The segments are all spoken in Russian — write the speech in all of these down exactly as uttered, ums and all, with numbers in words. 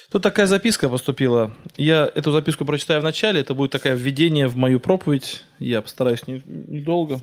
Тут такая записка поступила. Я эту записку прочитаю в начале. Это будет такое введение в мою проповедь. Я постараюсь не- недолго.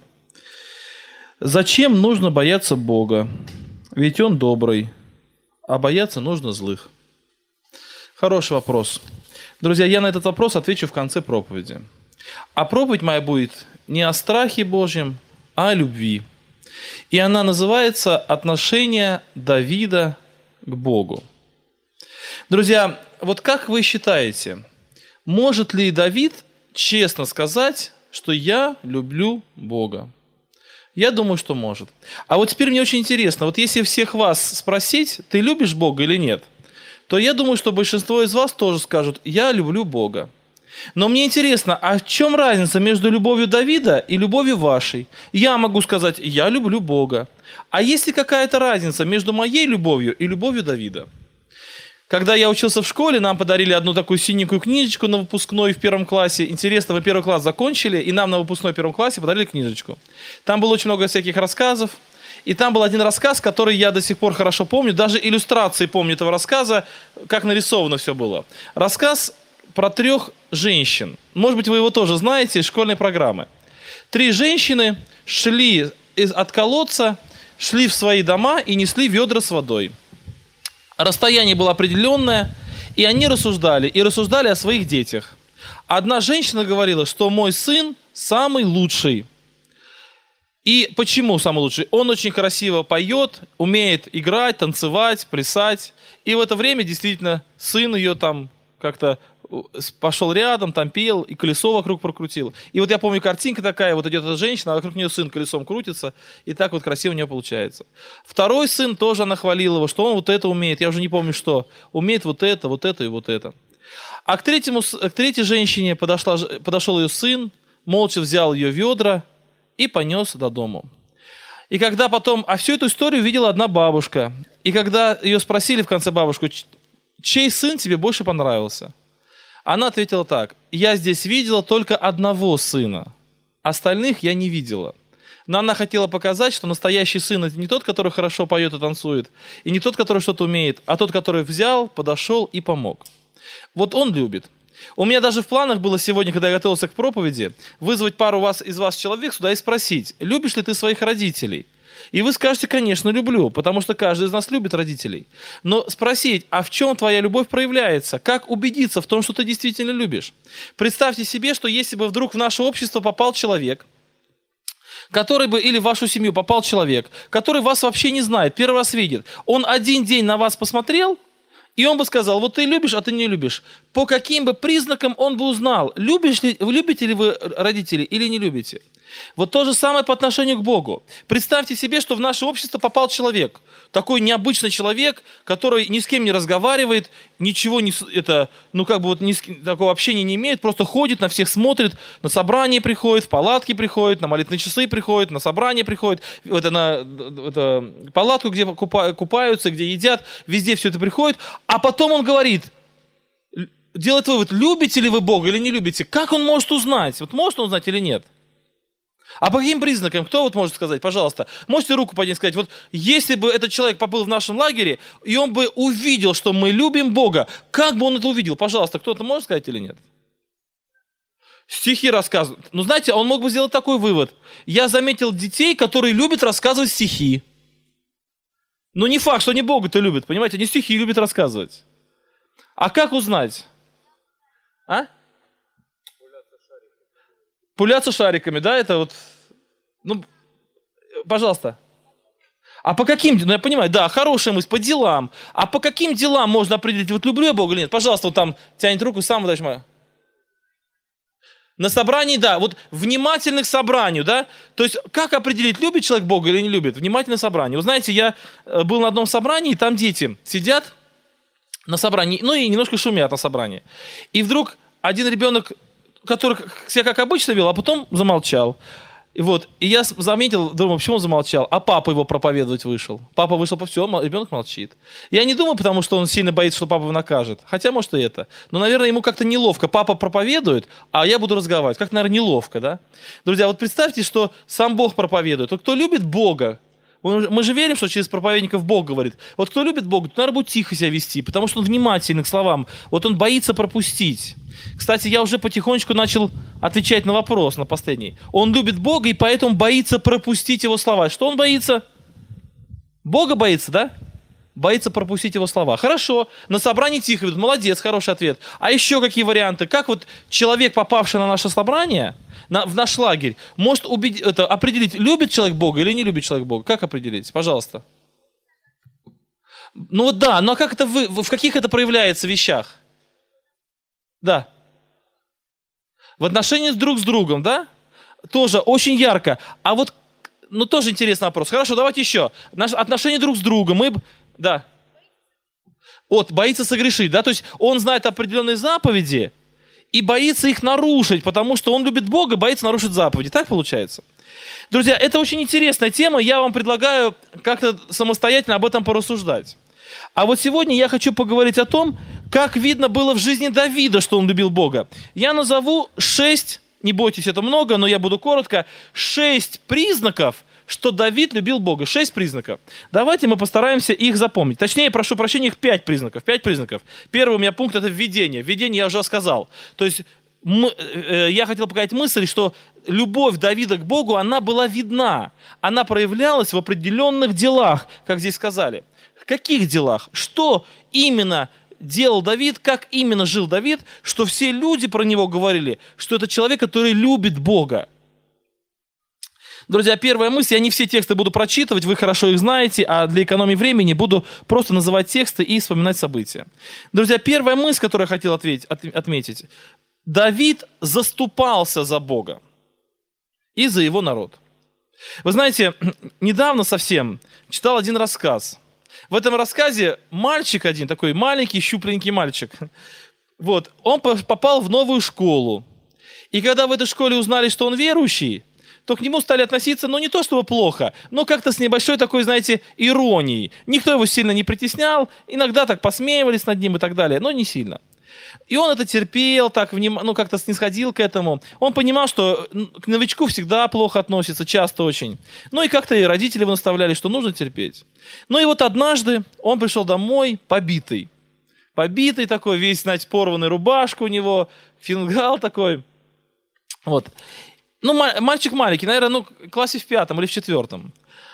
Зачем нужно бояться Бога? Ведь Он добрый, а бояться нужно злых. Хороший вопрос. Друзья, я на этот вопрос отвечу в конце проповеди. А проповедь моя будет не о страхе Божьем, а о любви. И она называется «Отношение Давида к Богу». Друзья, вот как вы считаете, может ли Давид честно сказать, что я люблю Бога? Я думаю, что может. А вот теперь мне очень интересно, вот если всех вас спросить, ты любишь Бога или нет, то я думаю, что большинство из вас тоже скажут, я люблю Бога. Но мне интересно, а в чем разница между любовью Давида и любовью вашей? Я могу сказать, я люблю Бога. А есть ли какая-то разница между моей любовью и любовью Давида? Когда я учился в школе, нам подарили одну такую синенькую книжечку на выпускной в первом классе. Интересно, вы первый класс закончили, и нам на выпускной в первом классе подарили книжечку. Там было очень много всяких рассказов. И там был один рассказ, который я до сих пор хорошо помню. Даже иллюстрации помню этого рассказа, как нарисовано все было. Рассказ про трех женщин. Может быть, вы его тоже знаете из школьной программы. Три женщины шли из, от колодца, шли в свои дома и несли ведра с водой. Расстояние было определенное, и они рассуждали, и рассуждали о своих детях. Одна женщина говорила, что мой сын самый лучший. И почему самый лучший? Он очень красиво поет, умеет играть, танцевать, плясать. И в это время действительно сын ее там как-то пошел рядом, там пел, и колесо вокруг прокрутил. И вот я помню, картинка такая, вот идет эта женщина, а вокруг нее сын колесом крутится, и так вот красиво у нее получается. Второй сын тоже, она хвалила его, что он вот это умеет, я уже не помню что, умеет вот это, вот это и вот это. А к, третьему, к третьей женщине подошла, подошел ее сын, молча взял ее ведра и понес до дому. И когда потом, а всю эту историю видела одна бабушка, и когда ее спросили в конце бабушку, чей сын тебе больше понравился? Она ответила так, я здесь видела только одного сына, остальных я не видела. Но она хотела показать, что настоящий сын это не тот, который хорошо поет и танцует, и не тот, который что-то умеет, а тот, который взял, подошел и помог. Вот он любит. У меня даже в планах было сегодня, когда я готовился к проповеди, вызвать пару вас, из вас человек сюда и спросить, любишь ли ты своих родителей? И вы скажете, конечно, люблю, потому что каждый из нас любит родителей. Но спросить, а в чем твоя любовь проявляется? Как убедиться в том, что ты действительно любишь? Представьте себе, что если бы вдруг в наше общество попал человек, который бы, или в вашу семью попал человек, который вас вообще не знает, первый раз видит, он один день на вас посмотрел, и он бы сказал, вот ты любишь, а ты не любишь. По каким бы признакам он бы узнал, любишь ли, любите ли вы родителей или не любите? Вот то же самое по отношению к Богу. Представьте себе, что в наше общество попал человек. Такой необычный человек, который ни с кем не разговаривает, ничего не... Это, ну, как бы вот ни с, такого общения не имеет, просто ходит, на всех смотрит, на собрание приходит, в палатки приходит, на молитвенные часы приходит, на собрание приходит, это, на это, палатку, где купа, купаются, где едят, везде все это приходит. А потом он говорит, делает вывод, любите ли вы Бога или не любите. Как он может узнать? Вот может он узнать или нет? А по каким признакам? Кто вот может сказать, пожалуйста? Можете руку поднять и сказать, вот если бы этот человек побыл в нашем лагере, и он бы увидел, что мы любим Бога, как бы он это увидел? Пожалуйста, кто-то может сказать или нет? Стихи рассказывают. Ну, знаете, он мог бы сделать такой вывод. Я заметил детей, которые любят рассказывать стихи. Но не факт, что они Бога-то любят, понимаете? Они стихи любят рассказывать. А как узнать? А? Пуляться шариками, да, это вот, ну, пожалуйста. А по каким, ну я понимаю, да, хорошая мысль, по делам. А по каким делам можно определить, вот люблю я Бога или нет? Пожалуйста, вот там тянет руку, сам дальше мою. На собрании, да, вот внимательно к собранию, да. То есть, как определить, любит человек Бога или не любит? Внимательно собрание. Вы знаете, я был на одном собрании, там дети сидят на собрании, ну и немножко шумят на собрании. И вдруг один ребенок, который себя как обычно вел, а потом замолчал. И вот, и я заметил, думаю, почему он замолчал? А папа его проповедовать вышел. Папа вышел по всему, ребенок молчит. Я не думаю, потому что он сильно боится, что папа его накажет. Хотя, может, и это. Но, наверное, ему как-то неловко. Папа проповедует, а я буду разговаривать. Как, наверное, неловко, да? Друзья, вот представьте, что сам Бог проповедует. Вот кто любит Бога, Мы же верим, что через проповедников Бог говорит. Вот кто любит Бога, то, наверное, будет тихо себя вести, потому что он внимательный к словам. Вот он боится пропустить. Кстати, я уже потихонечку начал отвечать на вопрос, на последний. Он любит Бога и поэтому боится пропустить его слова. Что он боится? Бога боится, да? Боится пропустить его слова. Хорошо, на собрании тихо ведут. Молодец, хороший ответ. А еще какие варианты? Как вот человек, попавший на наше собрание, на, в наш лагерь, может убедить, это, определить, любит человек Бога или не любит человек Бога? Как определить? Пожалуйста. Ну вот да, но как это вы, в каких это проявляется вещах? Да. В отношении друг с другом, да? Тоже очень ярко. А вот, ну тоже интересный вопрос. Хорошо, давайте еще. Наши отношения друг с другом. Мы, да. Вот, боится согрешить, да? То есть он знает определенные заповеди и боится их нарушить, потому что он любит Бога, боится нарушить заповеди. Так получается? Друзья, это очень интересная тема. Я вам предлагаю как-то самостоятельно об этом порассуждать. А вот сегодня я хочу поговорить о том, как видно было в жизни Давида, что он любил Бога. Я назову шесть, не бойтесь, это много, но я буду коротко, шесть признаков, что Давид любил Бога. Шесть признаков. Давайте мы постараемся их запомнить. Точнее, прошу прощения, их пять признаков. Пять признаков. Первый у меня пункт – это введение. Введение я уже сказал. То есть мы, э, я хотел показать мысль, что любовь Давида к Богу, она была видна. Она проявлялась в определенных делах, как здесь сказали. В каких делах? Что именно делал Давид, как именно жил Давид, что все люди про него говорили, что это человек, который любит Бога. Друзья, первая мысль, я не все тексты буду прочитывать, вы хорошо их знаете, а для экономии времени буду просто называть тексты и вспоминать события. Друзья, первая мысль, которую я хотел ответить, от, отметить. Давид заступался за Бога и за его народ. Вы знаете, недавно совсем читал один рассказ. В этом рассказе мальчик один, такой маленький, щупленький мальчик, вот, он попал в новую школу. И когда в этой школе узнали, что он верующий, то к нему стали относиться, ну, не то чтобы плохо, но как-то с небольшой такой, знаете, иронией. Никто его сильно не притеснял, иногда так посмеивались над ним и так далее, но не сильно. И он это терпел, так, ну, как-то снисходил к этому. Он понимал, что к новичку всегда плохо относятся, часто очень. Ну, и как-то и родители его наставляли, что нужно терпеть. Ну, и вот однажды он пришел домой побитый. Побитый такой, весь, знаете, порванная рубашка у него, фингал такой. Вот. Ну, мальчик маленький, наверное, ну, в классе в пятом или в четвертом.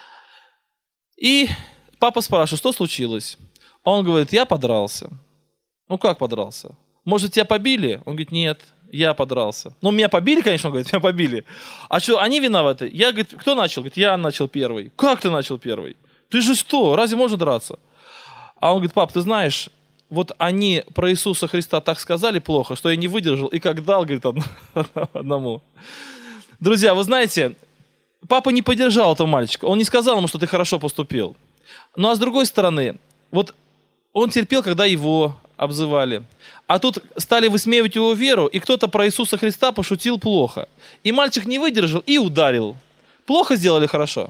И папа спрашивает, что случилось? Он говорит, я подрался. Ну, как подрался? Может, тебя побили? Он говорит, нет, я подрался. Ну, меня побили, конечно, он говорит, меня побили. А что, они виноваты? Я, говорит, кто начал? Говорит, я начал первый. Как ты начал первый? Ты же что, разве можно драться? А он говорит, пап, ты знаешь, вот они про Иисуса Христа так сказали плохо, что я не выдержал и как дал, говорит, одному. Друзья, вы знаете, папа не поддержал этого мальчика. Он не сказал ему, что ты хорошо поступил. Ну, а с другой стороны, вот он терпел, когда его обзывали. А тут стали высмеивать его веру, и кто-то про Иисуса Христа пошутил плохо. И мальчик не выдержал и ударил. Плохо сделали, хорошо?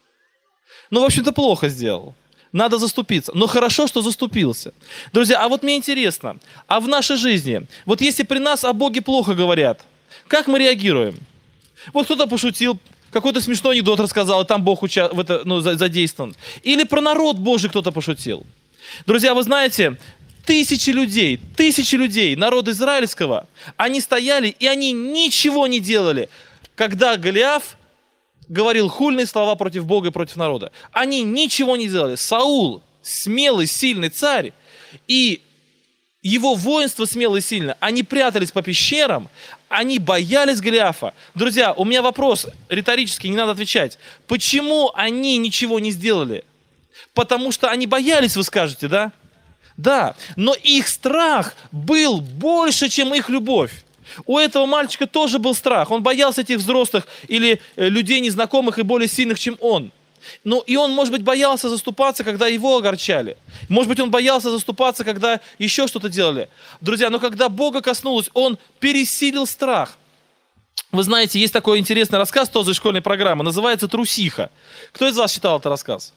Ну, в общем-то, плохо сделал. Надо заступиться. Но хорошо, что заступился. Друзья, а вот мне интересно, а в нашей жизни, вот если при нас о Боге плохо говорят, как мы реагируем? Вот кто-то пошутил, какой-то смешной анекдот рассказал, и там Бог уча... в это, ну, задействован. Или про народ Божий кто-то пошутил. Друзья, вы знаете, тысячи людей, тысячи людей, народа израильского, они стояли, и они ничего не делали, когда Голиаф говорил хульные слова против Бога и против народа. Они ничего не делали. Саул, смелый, сильный царь, и его воинство смелое и сильное, они прятались по пещерам, они боялись Голиафа. Друзья, у меня вопрос риторический, не надо отвечать. Почему они ничего не сделали? Потому что они боялись, вы скажете, да? Да, но их страх был больше, чем их любовь. У этого мальчика тоже был страх. Он боялся этих взрослых или людей незнакомых и более сильных, чем он. Ну, и он, может быть, боялся заступаться, когда его огорчали. Может быть, он боялся заступаться, когда еще что-то делали. Друзья, но когда Бога коснулось, он пересилил страх. Вы знаете, есть такой интересный рассказ тоже из школьной программы, называется «Трусиха». Кто из вас читал этот рассказ?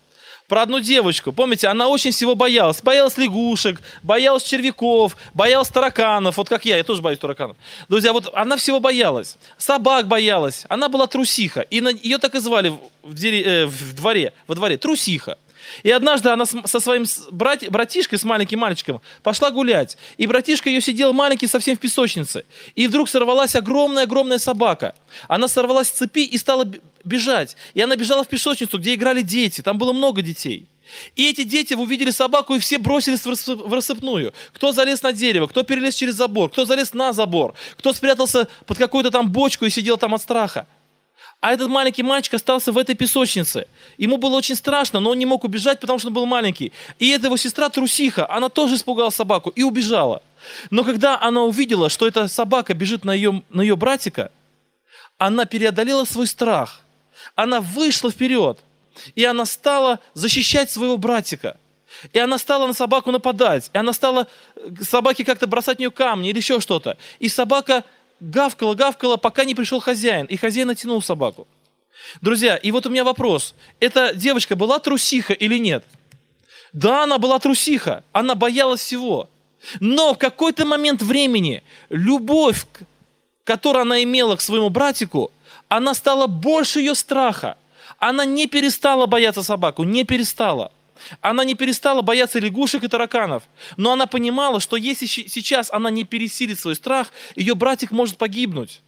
про одну девочку. Помните, она очень всего боялась. Боялась лягушек, боялась червяков, боялась тараканов. Вот как я, я тоже боюсь тараканов. Друзья, вот она всего боялась. Собак боялась. Она была трусиха. И на, ее так и звали в, дери, э, в дворе, во дворе. Трусиха. И однажды она с, со своим брат, братишкой, с маленьким мальчиком, пошла гулять. И братишка ее сидел маленький совсем в песочнице. И вдруг сорвалась огромная-огромная собака. Она сорвалась с цепи и стала бежать. И она бежала в песочницу, где играли дети. Там было много детей. И эти дети увидели собаку, и все бросились в рассыпную. Кто залез на дерево, кто перелез через забор, кто залез на забор, кто спрятался под какую-то там бочку и сидел там от страха. А этот маленький мальчик остался в этой песочнице. Ему было очень страшно, но он не мог убежать, потому что он был маленький. И эта его сестра трусиха, она тоже испугала собаку и убежала. Но когда она увидела, что эта собака бежит на ее, на ее братика, она преодолела свой страх. Она вышла вперед, и она стала защищать своего братика. И она стала на собаку нападать. И она стала собаке как-то бросать в нее камни или еще что-то. И собака гавкала, гавкала, пока не пришел хозяин. И хозяин натянул собаку. Друзья, и вот у меня вопрос. Эта девочка была трусиха или нет? Да, она была трусиха. Она боялась всего. Но в какой-то момент времени любовь, которую она имела к своему братику, она стала больше ее страха. Она не перестала бояться собаку, не перестала. Она не перестала бояться лягушек и тараканов. Но она понимала, что если сейчас она не пересилит свой страх, ее братик может погибнуть.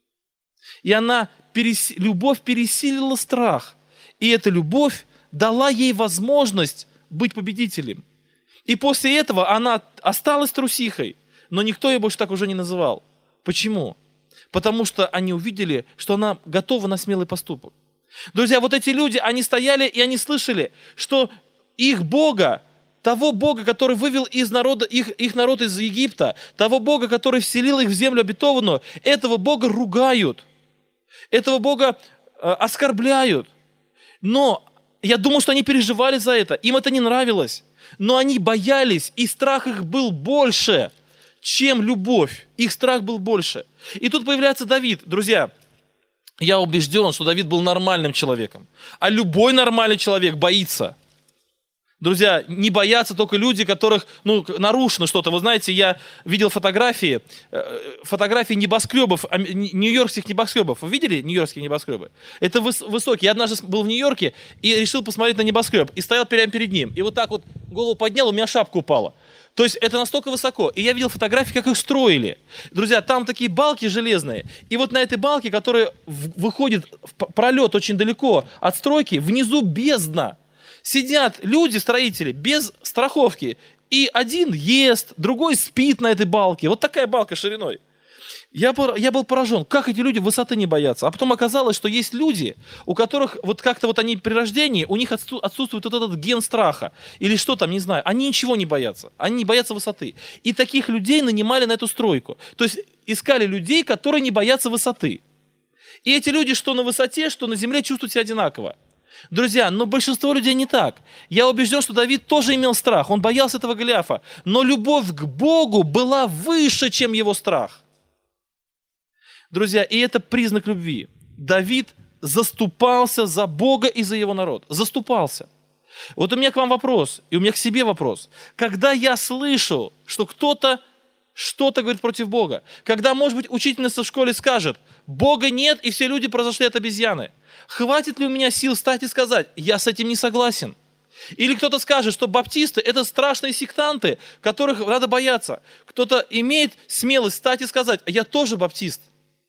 И она, перес... любовь пересилила страх. И эта любовь дала ей возможность быть победителем. И после этого она осталась трусихой, но никто ее больше так уже не называл. Почему? Потому что они увидели, что она готова на смелый поступок. Друзья, вот эти люди, они стояли и они слышали, что их Бога, того Бога, который вывел из народа, их, их народ из Египта, того Бога, который вселил их в землю обетованную, этого Бога ругают, этого Бога э, оскорбляют. Но я думал, что они переживали за это, им это не нравилось, но они боялись, и страх их был больше, чем любовь. Их страх был больше. И тут появляется Давид. Друзья, я убежден, что Давид был нормальным человеком, а любой нормальный человек боится. Друзья, не боятся только люди, которых, ну, нарушено что-то. Вы знаете, я видел фотографии, фотографии небоскребов, нью-йоркских небоскребов. Вы видели нью-йоркские небоскребы? Это выс- высокие. Я однажды был в Нью-Йорке и решил посмотреть на небоскреб. И стоял прямо перед ним. И вот так вот голову поднял, у меня шапка упала. То есть это настолько высоко. И я видел фотографии, как их строили. Друзья, там такие балки железные. И вот на этой балке, которая выходит в пролет очень далеко от стройки, внизу бездна. Сидят люди, строители, без страховки. И один ест, другой спит на этой балке. Вот такая балка шириной. Я, я был поражен, как эти люди высоты не боятся. А потом оказалось, что есть люди, у которых вот как-то вот они при рождении, у них отсутствует вот этот ген страха. Или что там, не знаю. Они ничего не боятся. Они не боятся высоты. И таких людей нанимали на эту стройку. То есть искали людей, которые не боятся высоты. И эти люди, что на высоте, что на земле, чувствуют себя одинаково. Друзья, но большинство людей не так. Я убежден, что Давид тоже имел страх, он боялся этого Голиафа, но любовь к Богу была выше, чем его страх. Друзья, и это признак любви. Давид заступался за Бога и за его народ. Заступался. Вот у меня к вам вопрос, и у меня к себе вопрос. Когда я слышу, что кто-то что-то говорит против Бога, когда, может быть, учительница в школе скажет, Бога нет, и все люди произошли от обезьяны, хватит ли у меня сил встать и сказать, я с этим не согласен? Или кто-то скажет, что баптисты – это страшные сектанты, которых надо бояться. Кто-то имеет смелость встать и сказать, я тоже баптист.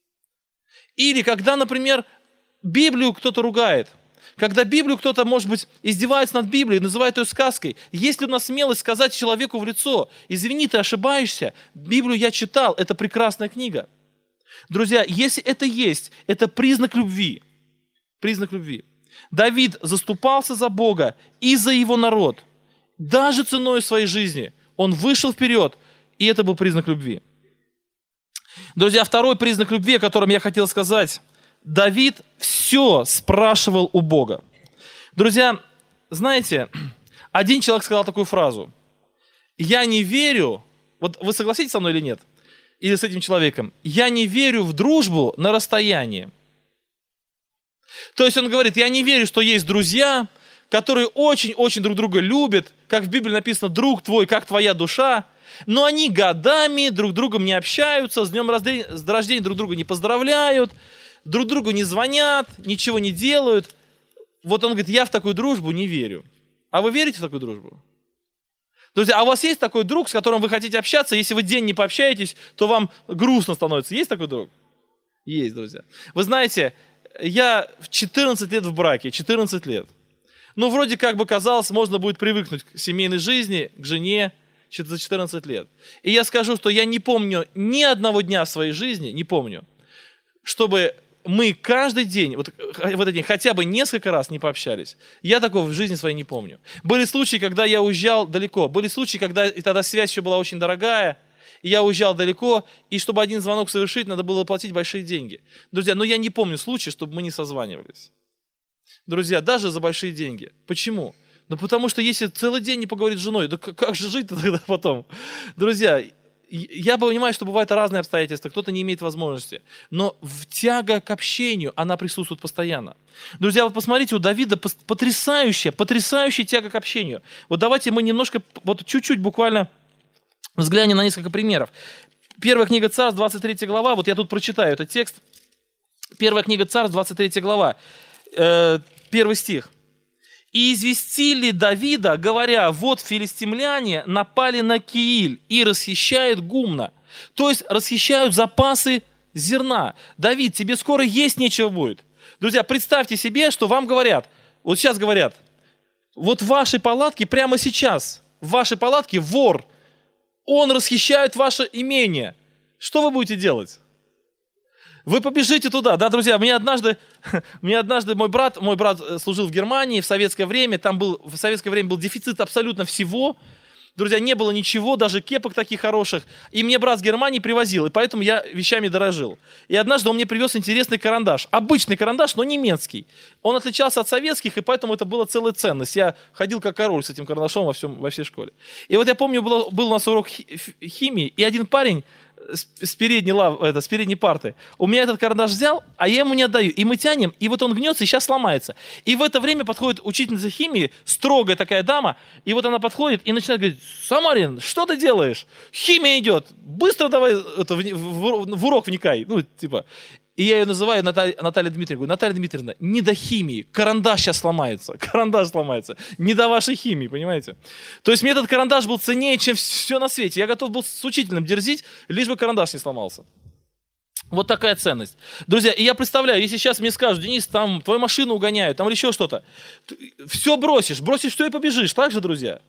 Или когда, например, Библию кто-то ругает, когда Библию кто-то, может быть, издевается над Библией, называет ее сказкой, есть ли у нас смелость сказать человеку в лицо, извини, ты ошибаешься, Библию я читал, это прекрасная книга. Друзья, если это есть, это признак любви. Признак любви. Давид заступался за Бога и за его народ. Даже ценой своей жизни. Он вышел вперед, и это был признак любви. Друзья, второй признак любви, о котором я хотел сказать. Давид все спрашивал у Бога. Друзья, знаете, один человек сказал такую фразу. Я не верю, вот вы согласитесь со мной или нет? Или с этим человеком? Я не верю в дружбу на расстоянии. То есть он говорит, я не верю, что есть друзья, которые очень-очень друг друга любят, как в Библии написано, друг твой, как твоя душа, но они годами друг с другом не общаются, с днем рождения друг друга не поздравляют, друг другу не звонят, ничего не делают. Вот он говорит, я в такую дружбу не верю. А вы верите в такую дружбу? Друзья, а у вас есть такой друг, с которым вы хотите общаться, если вы день не пообщаетесь, то вам грустно становится. Есть такой друг? Есть, друзья. Вы знаете, я в четырнадцать лет в браке, четырнадцать лет. Ну, вроде как бы казалось, можно будет привыкнуть к семейной жизни, к жене за четырнадцать лет. И я скажу, что я не помню ни одного дня в своей жизни, не помню, чтобы мы каждый день, вот в этот день, хотя бы несколько раз не пообщались. Я такого в жизни своей не помню. Были случаи, когда я уезжал далеко. Были случаи, когда и тогда связь еще была очень дорогая, и я уезжал далеко, и чтобы один звонок совершить, надо было платить большие деньги. Друзья, но я не помню случая, чтобы мы не созванивались. Друзья, даже за большие деньги. Почему? Ну потому что если целый день не поговорить с женой, да как же жить-то тогда потом? Друзья, я понимаю, что бывают разные обстоятельства, кто-то не имеет возможности, но тяга к общению, она присутствует постоянно. Друзья, вот посмотрите, у Давида потрясающая, потрясающая тяга к общению. Вот давайте мы немножко, вот чуть-чуть буквально взглянем на несколько примеров. Первая книга Царств, двадцать третья глава, вот я тут прочитаю этот текст. Первая книга Царств, двадцать третья глава, э, первый стих. «И известили Давида, говоря, вот филистимляне напали на Кииль и расхищают гумно». То есть расхищают запасы зерна. Давид, тебе скоро есть нечего будет. Друзья, представьте себе, что вам говорят, вот сейчас говорят, вот в вашей палатке прямо сейчас, в вашей палатке вор, он расхищает ваше имение. Что вы будете делать? Вы побежите туда, да, друзья, мне однажды, мне однажды мой брат, мой брат служил в Германии в советское время, там был, в советское время был дефицит абсолютно всего, друзья, не было ничего, даже кепок таких хороших, и мне брат с Германии привозил, и поэтому я вещами дорожил. И однажды он мне привез интересный карандаш, обычный карандаш, но немецкий. Он отличался от советских, и поэтому это была целая ценность. Я ходил как король с этим карандашом во, всем, во всей школе. И вот я помню, был, был у нас урок химии, и один парень, с передней, лав, это, с передней парты. У меня этот карандаш взял, а я ему не отдаю. И мы тянем, и вот он гнется, и сейчас сломается. И в это время подходит учительница химии, строгая такая дама, и вот она подходит и начинает говорить, Самарин, что ты делаешь? Химия идет, быстро давай это, в, в, в урок вникай. Ну, типа. И я ее называю Наталья, Наталья Дмитриевна. Говорю, Наталья Дмитриевна, не до химии, карандаш сейчас сломается, карандаш сломается, не до вашей химии, понимаете? То есть мне этот карандаш был ценнее, чем все на свете. Я готов был с учителем дерзить, лишь бы карандаш не сломался. Вот такая ценность. Друзья, и я представляю, если сейчас мне скажут, Денис, там твою машину угоняют, там или еще что-то, все бросишь, бросишь все и побежишь, так же, друзья?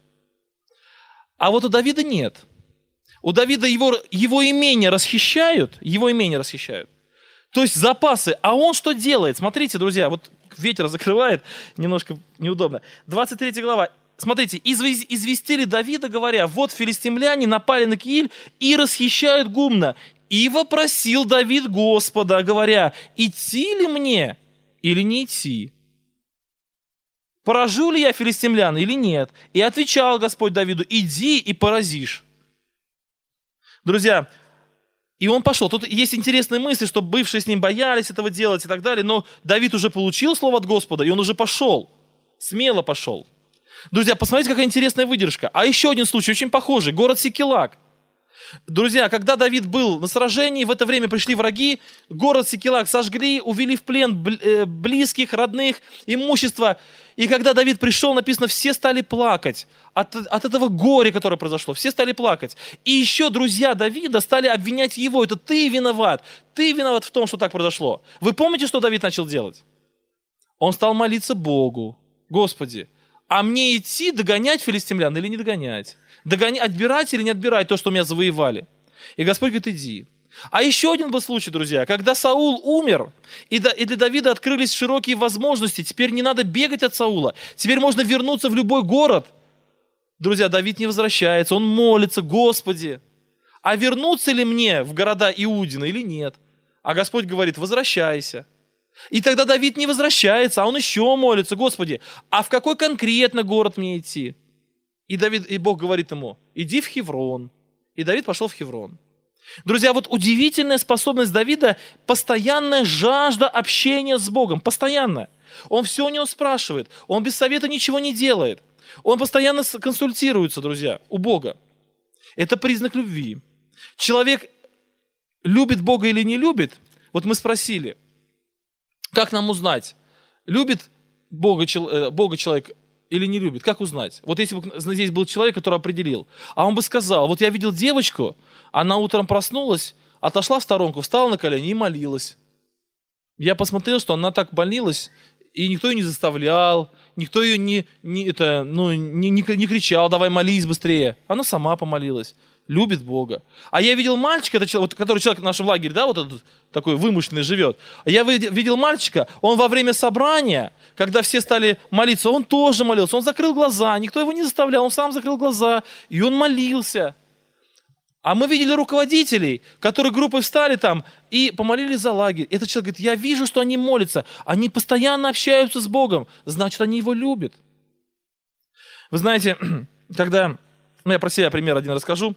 А вот у Давида нет. У Давида его, его имение расхищают, его имение расхищают. То есть запасы. А он что делает? Смотрите, друзья, вот ветер закрывает, немножко неудобно. двадцать третья глава. Смотрите, известили Давида, говоря, вот филистимляне напали на Кииль и расхищают гумно. И вопросил Давид Господа, говоря, идти ли мне или не идти? Поражу ли я филистимлян или нет? И отвечал Господь Давиду, иди и поразишь. Друзья, и он пошел. Тут есть интересные мысли, что бывшие с ним боялись этого делать и так далее, но Давид уже получил слово от Господа, и он уже пошел. Смело пошел. Друзья, посмотрите, какая интересная выдержка. А еще один случай, очень похожий. Город Сикилак. Друзья, когда Давид был на сражении, в это время пришли враги, город Сикилак сожгли, увели в плен близких, родных, имущество. И когда Давид пришел, написано, все стали плакать от, от этого горя, которое произошло. Все стали плакать. И еще друзья Давида стали обвинять его. Это ты виноват. Ты виноват в том, что так произошло. Вы помните, что Давид начал делать? Он стал молиться Богу. Господи, а мне идти догонять филистимлян или не догонять? Догонять, отбирать или не отбирать то, что у меня завоевали? И Господь говорит, иди. А еще один был случай, друзья, когда Саул умер, и для Давида открылись широкие возможности, теперь не надо бегать от Саула, теперь можно вернуться в любой город. Друзья, Давид не возвращается, он молится, Господи, а вернуться ли мне в города Иудина или нет? А Господь говорит, возвращайся. И тогда Давид не возвращается, а он еще молится, Господи, а в какой конкретно город мне идти? И, Давид, и Бог говорит ему, иди в Хеврон. И Давид пошел в Хеврон. Друзья, вот удивительная способность Давида, постоянная жажда общения с Богом, постоянно. Он все у него спрашивает. Он без совета ничего не делает. Он постоянно консультируется, друзья, у Бога. Это признак любви. Человек любит Бога или не любит? Вот мы спросили, как нам узнать, любит Бога, Бога человек или не любит? Как узнать? Вот если бы здесь был человек, который определил, а он бы сказал, вот я видел девочку, она утром проснулась, отошла в сторонку, встала на колени и молилась. Я посмотрел, что она так молилась, и никто ее не заставлял, никто ее не, не, это, ну, не, не, не кричал, давай молись быстрее. Она сама помолилась. Любит Бога. А я видел мальчика, это, вот, который человек в нашем лагере, да, вот этот такой вымышленный живет. Я видел мальчика, он во время собрания, когда все стали молиться, он тоже молился. Он закрыл глаза, никто его не заставлял, он сам закрыл глаза, и он молился. А мы видели руководителей, которые группой встали там и помолились за лагерь. Этот человек говорит, я вижу, что они молятся, они постоянно общаются с Богом, значит, они его любят. Вы знаете, когда, ну я про себя пример один расскажу.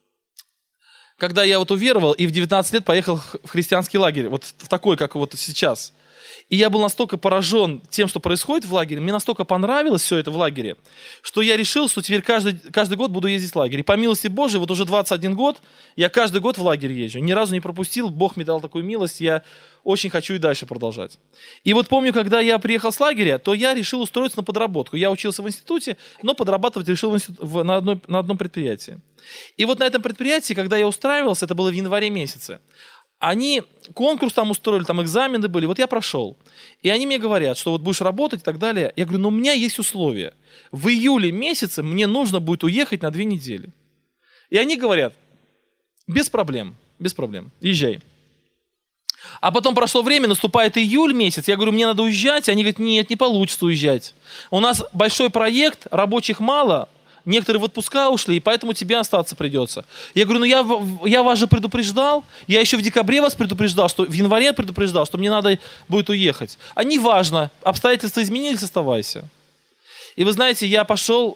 Когда я вот уверовал и в девятнадцать лет поехал в христианский лагерь, вот в такой, как вот сейчас. И я был настолько поражен тем, что происходит в лагере, мне настолько понравилось все это в лагере, что я решил, что теперь каждый, каждый год буду ездить в лагерь. И по милости Божией, вот уже двадцать один год, я каждый год в лагерь езжу. Ни разу не пропустил, Бог мне дал такую милость, я очень хочу и дальше продолжать. И вот помню, когда я приехал с лагеря, то я решил устроиться на подработку. Я учился в институте, но подрабатывать решил в институт, в, на, одной, на одном предприятии. И вот на этом предприятии, когда я устраивался, это было в январе месяце, они конкурс там устроили, там экзамены были, вот я прошел. И они мне говорят, что вот будешь работать и так далее. Я говорю, ну у меня есть условия. В июле месяце мне нужно будет уехать на две недели. И они говорят, без проблем, без проблем, езжай. А потом прошло время, наступает июль месяц, я говорю, мне надо уезжать. Они говорят, нет, не получится уезжать. У нас большой проект, рабочих мало, некоторые в отпуска ушли, и поэтому тебе остаться придется. Я говорю, ну я, я вас же предупреждал, я еще в декабре вас предупреждал, что в январе предупреждал, что мне надо будет уехать. А неважно, обстоятельства изменились, оставайся. И вы знаете, я пошел,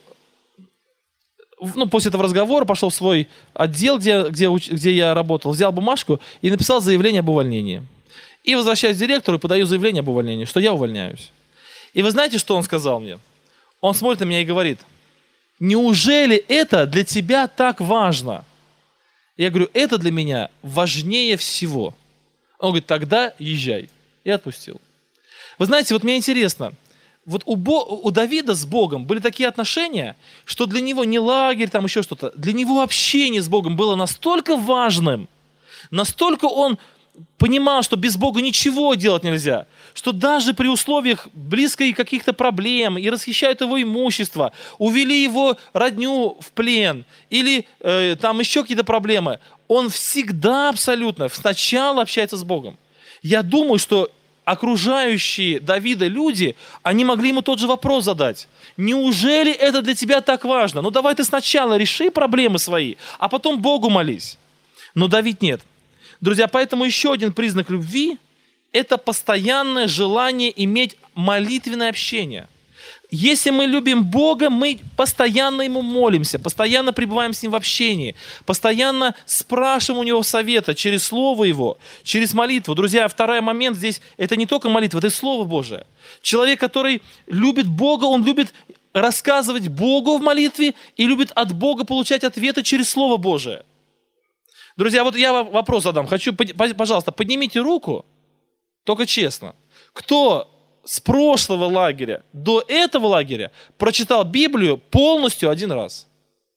ну, после этого разговора пошел в свой отдел, где, где, где я работал, взял бумажку и написал заявление об увольнении. И возвращаюсь к директору и подаю заявление об увольнении, что я увольняюсь. И вы знаете, что он сказал мне? Он смотрит на меня и говорит, неужели это для тебя так важно? Я говорю, это для меня важнее всего. Он говорит, тогда езжай. И отпустил. Вы знаете, вот мне интересно, вот у, Бо, у Давида с Богом были такие отношения, что для него не лагерь, там еще что-то, для него общение с Богом было настолько важным, настолько он понимал, что без Бога ничего делать нельзя, что даже при условиях близкой каких-то проблем и расхищают его имущество, увели его родню в плен или э, там еще какие-то проблемы, он всегда абсолютно сначала общается с Богом. Я думаю, что окружающие Давида люди, они могли ему тот же вопрос задать. Неужели это для тебя так важно? Ну давай ты сначала реши проблемы свои, а потом Богу молись. Но Давид нет. Друзья, поэтому еще один признак любви – это постоянное желание иметь молитвенное общение. Если мы любим Бога, мы постоянно Ему молимся, постоянно пребываем с Ним в общении, постоянно спрашиваем у Него совета через Слово Его, через молитву. Друзья, второй момент здесь – это не только молитва, это и Слово Божие. Человек, который любит Бога, он любит рассказывать Богу в молитве и любит от Бога получать ответы через Слово Божие. Друзья, вот я вам вопрос задам. Хочу, пожалуйста, поднимите руку, только честно. Кто с прошлого лагеря до этого лагеря прочитал Библию полностью один раз?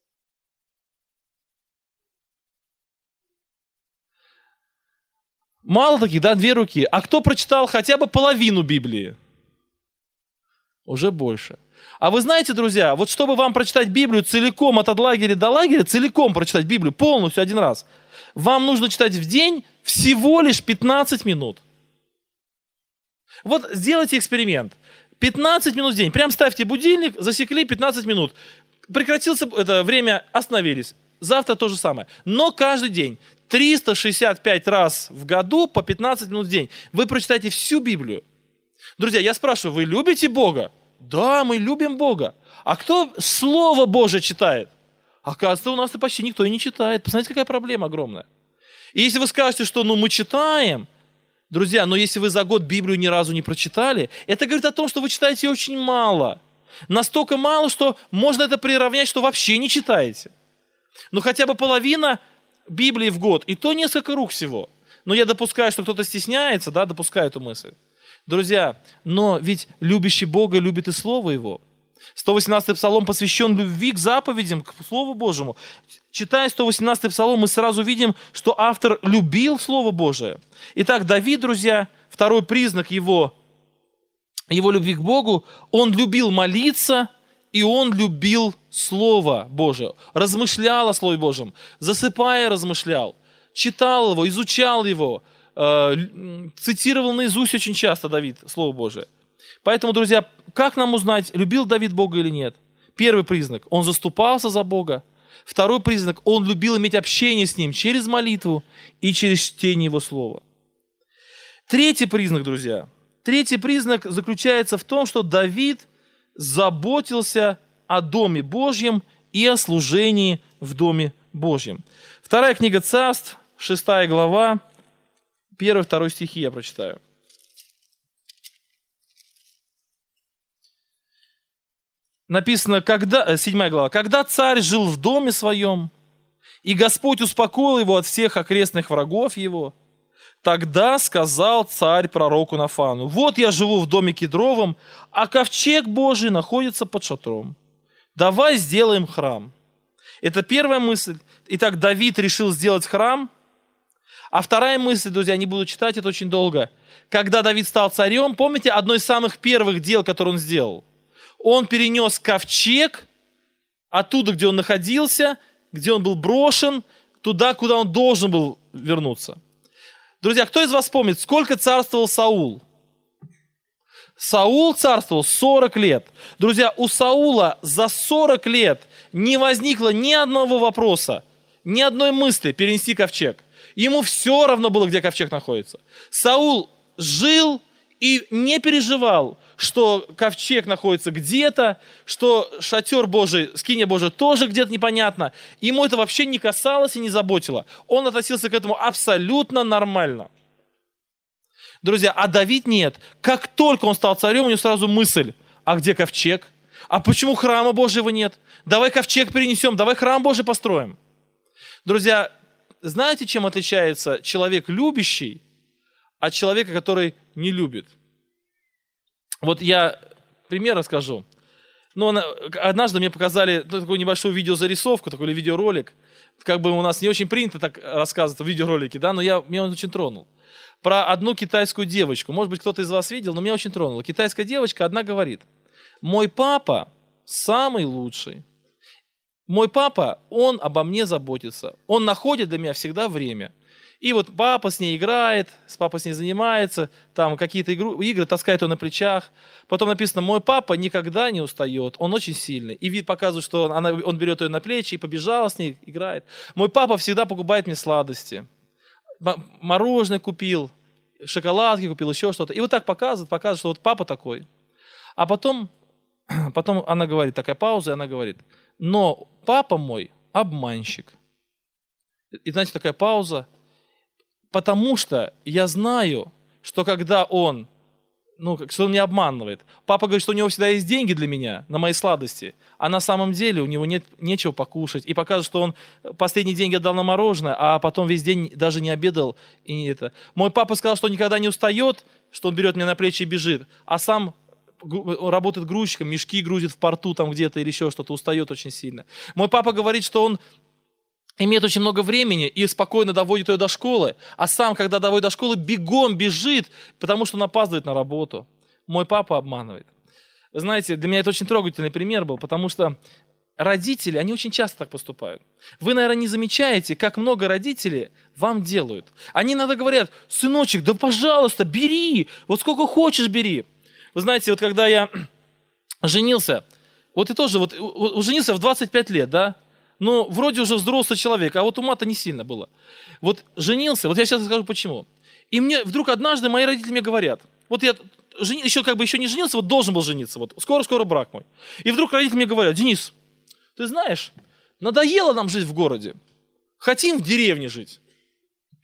Мало таких, да, две руки. А кто прочитал хотя бы половину Библии? Уже больше. А вы знаете, друзья, вот чтобы вам прочитать Библию целиком от лагеря до лагеря, целиком прочитать Библию полностью один раз, вам нужно читать в день всего лишь пятнадцать минут. Вот сделайте эксперимент. пятнадцать минут в день. Прям ставьте будильник, засекли пятнадцать минут. Прекратилось это время, остановились. Завтра то же самое. Но каждый день. триста шестьдесят пять раз в году по пятнадцать минут в день. Вы прочитаете всю Библию. Друзья, я спрашиваю, вы любите Бога? Да, мы любим Бога. А кто Слово Божие читает? Оказывается, у нас и почти никто и не читает. Посмотрите, какая проблема огромная. И если вы скажете, что ну мы читаем, Друзья, но если вы за год Библию ни разу не прочитали, это говорит о том, что вы читаете очень мало. Настолько мало, что можно это приравнять, что вообще не читаете. Но хотя бы половина Библии в год, и то несколько рук всего. Но я допускаю, что кто-то стесняется, да, допускаю эту мысль. Друзья, но ведь любящий Бога любит и Слово Его. сто восемнадцатый псалом посвящен любви к заповедям, к Слову Божьему. Читая сто восемнадцатый псалом, мы сразу видим, что автор любил Слово Божие. Итак, Давид, друзья, второй признак его, его любви к Богу, он любил молиться, и он любил Слово Божие. Размышлял о Слове Божьем, засыпая размышлял, читал его, изучал его, э, цитировал наизусть очень часто Давид Слово Божие. Поэтому, друзья, как нам узнать, любил Давид Бога или нет? Первый признак – он заступался за Бога. Второй признак – он любил иметь общение с Ним через молитву и через чтение Его Слова. Третий признак, друзья. Третий признак заключается в том, что Давид заботился о Доме Божьем и о служении в Доме Божьем. Вторая книга Царств, шестая глава, первый-второй стихи я прочитаю. Написано, когда, седьмая глава, «Когда царь жил в доме своем, и Господь успокоил его от всех окрестных врагов его, тогда сказал царь пророку Нафану: вот я живу в доме кедровом, а ковчег Божий находится под шатром. Давай сделаем храм». Это первая мысль. Итак, Давид решил сделать храм. А вторая мысль, друзья, не буду читать, это очень долго. Когда Давид стал царем, помните, одно из самых первых дел, которые он сделал? Он перенес ковчег оттуда, где он находился, где он был брошен, туда, куда он должен был вернуться. Друзья, кто из вас помнит, сколько царствовал Саул? Саул царствовал сорок лет. Друзья, у Саула за сорок лет не возникло ни одного вопроса, ни одной мысли перенести ковчег. Ему все равно было, где ковчег находится. Саул жил и не переживал, что ковчег находится где-то, что шатер Божий, скиния Божия тоже где-то непонятно. Ему это вообще не касалось и не заботило. Он относился к этому абсолютно нормально. Друзья, а Давид нет. Как только он стал царем, у него сразу мысль: а где ковчег? А почему храма Божьего нет? Давай ковчег перенесем, давай храм Божий построим. Друзья, знаете, чем отличается человек любящий от человека, который не любит? Вот я пример расскажу. Но однажды мне показали такую небольшую видеозарисовку, такой видеоролик. Как бы у нас не очень принято так рассказывать в видеоролике, да, но я, меня он очень тронул. Про одну китайскую девочку. Может быть, кто-то из вас видел, но меня очень тронуло. Китайская девочка одна говорит: мой папа самый лучший. Мой папа, он обо мне заботится. Он находит для меня всегда время. И вот папа с ней играет, папа с ней занимается, там какие-то игру, игры таскает он на плечах. Потом написано: мой папа никогда не устает, он очень сильный. И вид показывает, что она, он берет ее на плечи и побежала с ней, играет. Мой папа всегда покупает мне сладости. Мороженое купил, шоколадки купил, еще что-то. И вот так показывает, показывает, что вот папа такой. А потом, потом она говорит, такая пауза, и она говорит: но папа мой обманщик. И знаете, такая пауза. Потому что я знаю, что когда он, ну, что он меня обманывает. Папа говорит, что у него всегда есть деньги для меня, на мои сладости, а на самом деле у него нет нечего покушать. И показывает, что он последние деньги отдал на мороженое, а потом весь день даже не обедал. И не это. Мой папа сказал, что никогда не устает, что он берет меня на плечи и бежит, а сам работает грузчиком, мешки грузит в порту там где-то или еще что-то, устает очень сильно. Мой папа говорит, что он имеет очень много времени и спокойно доводит ее до школы, а сам, когда доводит до школы, бегом бежит, потому что он опаздывает на работу. Мой папа обманывает. Вы знаете, для меня это очень трогательный пример был, потому что родители, они очень часто так поступают. Вы, наверное, не замечаете, как много родителей вам делают. Они иногда говорят: сыночек, да пожалуйста, бери, вот сколько хочешь бери. Вы знаете, вот когда я женился, вот и тоже, вот, вот женился в двадцать пять лет, да, ну, вроде уже взрослый человек, а вот ума-то не сильно было. Вот женился, вот я сейчас скажу почему. И мне вдруг однажды мои родители мне говорят: вот я жени, еще как бы еще не женился, вот должен был жениться, вот скоро-скоро брак мой. И вдруг родители мне говорят: Денис, ты знаешь, надоело нам жить в городе, хотим в деревне жить.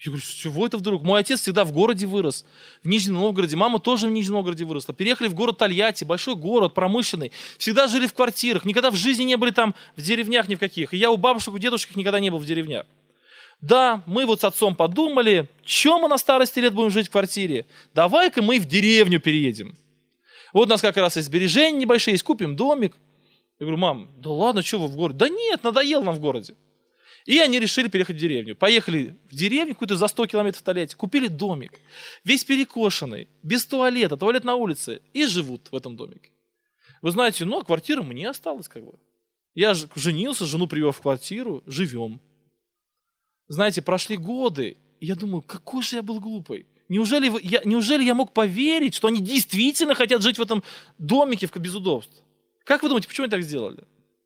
Я говорю, с чего это вдруг? Мой отец всегда в городе вырос, в Нижнем Новгороде, мама тоже в Нижнем Новгороде выросла. Переехали в город Тольятти, большой город, промышленный. Всегда жили в квартирах, никогда в жизни не были там в деревнях ни в каких. И я у бабушек, у дедушек никогда не был в деревнях. Да, мы вот с отцом подумали, чем мы на старости лет будем жить в квартире? Давай-ка мы в деревню переедем. Вот у нас как раз есть сбережения небольшие, есть, купим домик. Я говорю, мам, да ладно, что вы в городе? Да нет, надоело нам в городе. И они решили переехать в деревню. Поехали в деревню, какую-то за сто километров в Тольятти, купили домик, весь перекошенный, без туалета, туалет на улице, и живут в этом домике. Вы знаете, ну, а квартира мне осталась как бы. Я женился, жену привел в квартиру, живем. Знаете, прошли годы, и я думаю, какой же я был глупый. Неужели я, неужели я мог поверить, что они действительно хотят жить в этом домике без удобств? Как вы думаете, почему они так сделали?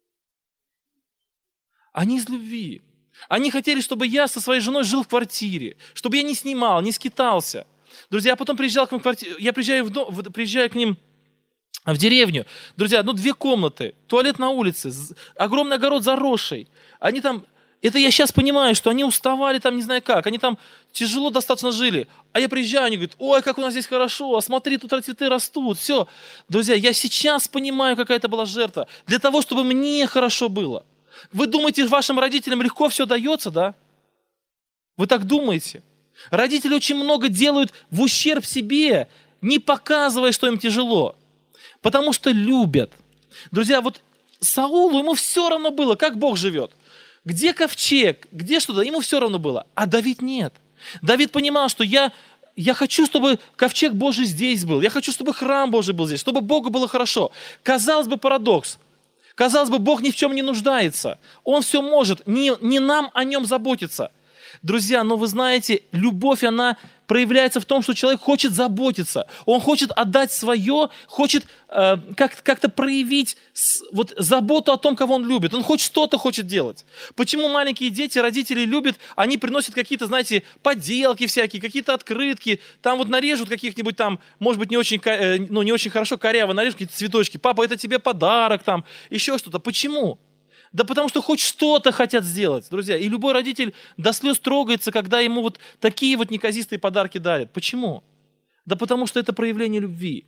Они из любви. Они хотели, чтобы я со своей женой жил в квартире, чтобы я не снимал, не скитался. Друзья, я потом приезжал к ним в квартиру, я приезжаю, в дом, приезжаю к ним в деревню. Друзья, ну две комнаты, туалет на улице, огромный огород заросший. Они там, это я сейчас понимаю, что они уставали там не знаю как, они там тяжело достаточно жили. А я приезжаю, они говорят, ой, как у нас здесь хорошо, смотри, тут цветы растут, все. Друзья, я сейчас понимаю, какая это была жертва. Для того, чтобы мне хорошо было. Вы думаете, вашим родителям легко все дается, да? Вы так думаете? Родители очень много делают в ущерб себе, не показывая, что им тяжело. Потому что любят. Друзья, вот Саулу ему все равно было, как Бог живет. Где ковчег, где что-то, ему все равно было. А Давид нет. Давид понимал, что я, я хочу, чтобы ковчег Божий здесь был. Я хочу, чтобы храм Божий был здесь, чтобы Богу было хорошо. Казалось бы, парадокс. Казалось бы, Бог ни в чем не нуждается. Он все может. Не, не нам о нем заботиться. Друзья, но вы знаете, любовь, она проявляется в том, что человек хочет заботиться. Он хочет отдать свое, хочет э, как, как-то проявить с, вот, заботу о том, кого он любит. Он хоть что-то хочет делать. Почему маленькие дети, родители любят, они приносят какие-то, знаете, поделки всякие, какие-то открытки, там вот нарежут каких-нибудь там, может быть, не очень, э, ну, не очень хорошо, коряво, нарежут какие-то цветочки. Папа, это тебе подарок там, еще что-то. Почему? Да потому что хоть что-то хотят сделать, друзья. И любой родитель до слез трогается, когда ему вот такие вот неказистые подарки дарят. Почему? Да потому что это проявление любви.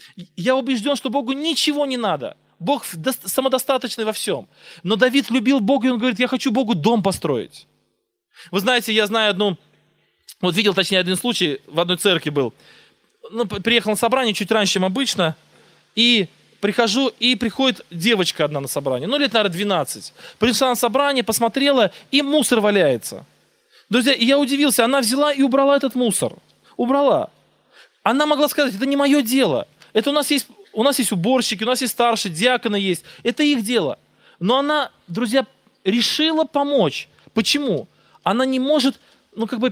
Я убежден, что Богу ничего не надо. Бог самодостаточный во всем. Но Давид любил Бога, и он говорит, я хочу Богу дом построить. Вы знаете, я знаю одну, вот видел, точнее, один случай, в одной церкви был. Ну, приехал на собрание чуть раньше, чем обычно, и... Прихожу, и приходит девочка одна на собрание, ну лет, наверное, двенадцать. Пришла на собрание, посмотрела, и мусор валяется. Друзья, и я удивился, она взяла и убрала этот мусор. Убрала. Она могла сказать, это не мое дело. Это у нас есть, у нас есть уборщики, у нас есть старшие, диаконы есть. Это их дело. Но она, друзья, решила помочь. Почему? Она не может, ну как бы,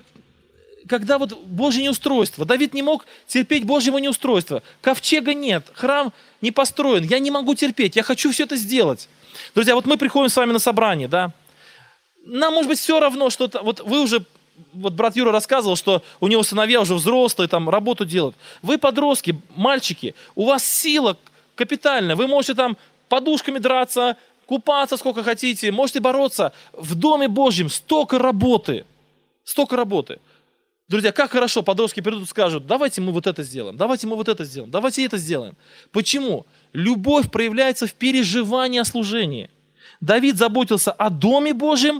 когда вот Божье неустройство. Давид не мог терпеть Божьего неустройства. Ковчега нет, храм не построен. Я не могу терпеть, я хочу все это сделать. Друзья, вот мы приходим с вами на собрание, да. Нам, может быть, все равно, что-то... Вот вы уже... Вот брат Юра рассказывал, что у него сыновья уже взрослые, там работу делают. Вы подростки, мальчики, у вас сила капитальная. Вы можете там подушками драться, купаться сколько хотите, можете бороться. В Доме Божьем столько работы. Столько работы. Друзья, как хорошо, подростки придут и скажут, давайте мы вот это сделаем, давайте мы вот это сделаем, давайте это сделаем. Почему? Любовь проявляется в переживании о служении. Давид заботился о Доме Божьем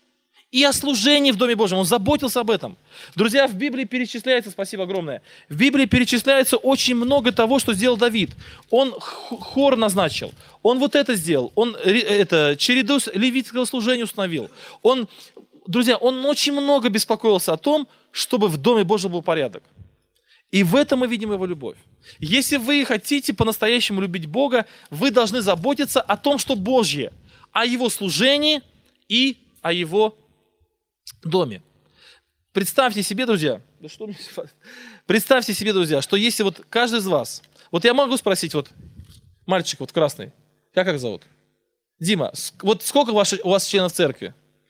и о служении в Доме Божьем. Он заботился об этом. Друзья, в Библии перечисляется, спасибо огромное, в Библии перечисляется очень много того, что сделал Давид. Он хор назначил, он вот это сделал, он это, череду левитского служения установил. Он, друзья, он очень много беспокоился о том, чтобы в Доме Божьем был порядок. И в этом мы видим его любовь. Если вы хотите по-настоящему любить Бога, вы должны заботиться о том, что Божье, о Его служении и о Его доме. Представьте себе, друзья, да что мне... представьте себе, друзья, что если вот каждый из вас, вот я могу спросить, вот мальчик вот красный, как как зовут? Дима, вот сколько ваши, у вас членов церкви?